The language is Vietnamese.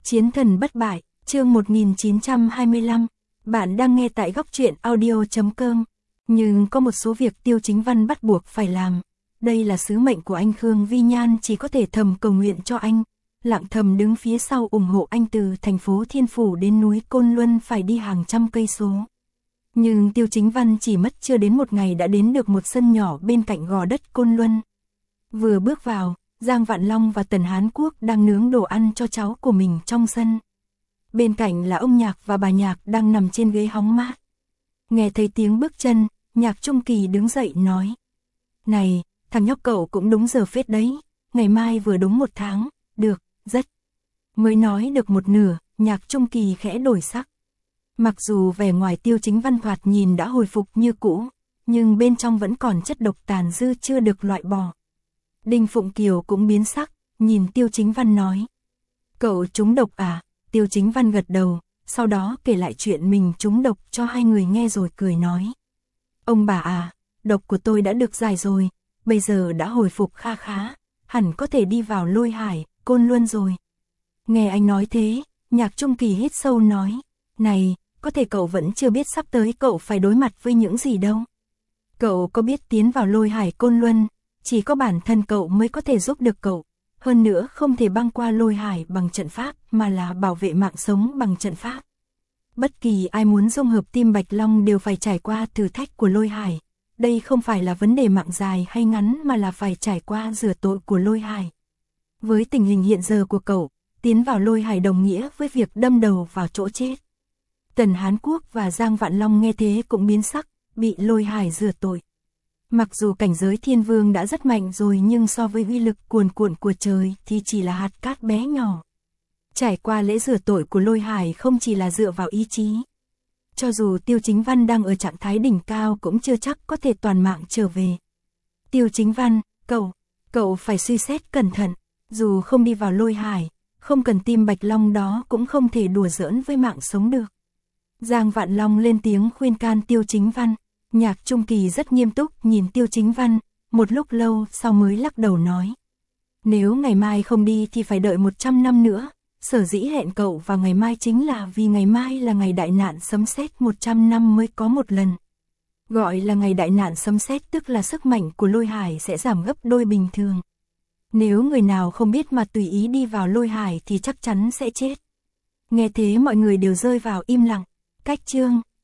Chiến thần bất bại, chương 1925, bạn đang nghe tại góc truyện audio.com. Nhưng có một số việc Tiêu Chính Văn bắt buộc phải làm. Đây là sứ mệnh của anh Khương Vi Nhan, chỉ có thể thầm cầu nguyện cho anh. Lặng thầm đứng phía sau ủng hộ anh từ thành phố Thiên Phủ đến núi Côn Luân phải đi hàng trăm cây số. Nhưng Tiêu Chính Văn chỉ mất chưa đến một ngày đã đến được một sân nhỏ bên cạnh gò đất Côn Luân. Vừa bước vào, Giang Vạn Long và Tần Hán Quốc đang nướng đồ ăn cho cháu của mình trong sân. Bên cạnh là ông Nhạc và bà Nhạc đang nằm trên ghế hóng mát. Nghe thấy tiếng bước chân, Nhạc Trung Kỳ đứng dậy nói: "Này, thằng nhóc cậu cũng đúng giờ phết đấy, ngày mai vừa đúng 1 tháng, được, rất." Mới nói được một nửa, Nhạc Trung Kỳ khẽ đổi sắc. Mặc dù vẻ ngoài Tiêu Chính Văn thoạt nhìn đã hồi phục như cũ, nhưng bên trong vẫn còn chất độc tàn dư chưa được loại bỏ. Đinh Phụng Kiều cũng biến sắc, nhìn Tiêu Chính Văn nói: "Cậu trúng độc à?" Tiêu Chính Văn gật đầu, sau đó kể lại chuyện mình trúng độc cho hai người nghe rồi cười nói: "Ông bà à, độc của tôi đã được giải rồi, bây giờ đã hồi phục kha khá, hẳn có thể đi vào Lôi Hải, Côn Luân rồi." Nghe anh nói thế, Nhạc Trung Kỳ hít sâu nói: "Này, có thể cậu vẫn chưa biết sắp tới cậu phải đối mặt với những gì đâu. Cậu có biết tiến vào Lôi Hải Côn Luân, chỉ có bản thân cậu mới có thể giúp được cậu. Hơn nữa không thể băng qua Lôi Hải bằng trận pháp mà là bảo vệ mạng sống bằng trận pháp. Bất kỳ ai muốn dung hợp Tim Bạch Long đều phải trải qua thử thách của Lôi Hải. Đây không phải là vấn đề mạng dài hay ngắn mà là phải trải qua rửa tội của Lôi Hải. Với tình hình hiện giờ của cậu, tiến vào Lôi Hải đồng nghĩa với việc đâm đầu vào chỗ chết." Tần Hán Quốc và Giang Vạn Long nghe thế cũng biến sắc, bị Lôi Hải rửa tội. Mặc dù cảnh giới Thiên Vương đã rất mạnh rồi nhưng so với uy lực cuồn cuộn của trời thì chỉ là hạt cát bé nhỏ. Trải qua lễ rửa tội của Lôi Hải không chỉ là dựa vào ý chí. Cho dù Tiêu Chính Văn đang ở trạng thái đỉnh cao cũng chưa chắc có thể toàn mạng trở về. "Tiêu Chính Văn, cậu phải suy xét cẩn thận, dù không đi vào Lôi Hải, không cần Tim Bạch Long đó cũng không thể đùa giỡn với mạng sống được." Giang Vạn Long lên tiếng khuyên can Tiêu Chính Văn. Nhạc Trung Kỳ rất nghiêm túc nhìn Tiêu Chính Văn, một lúc lâu sau mới lắc đầu nói: "Nếu ngày mai không đi thì phải đợi 100 năm nữa, sở dĩ hẹn cậu vào ngày mai chính là vì ngày mai là ngày đại nạn sấm sét 100 năm mới có một lần. Gọi là ngày đại nạn sấm sét tức là sức mạnh của Lôi Hải sẽ giảm gấp đôi bình thường. Nếu người nào không biết mà tùy ý đi vào Lôi Hải thì chắc chắn sẽ chết." Nghe thế mọi người đều rơi vào im lặng. Cách chương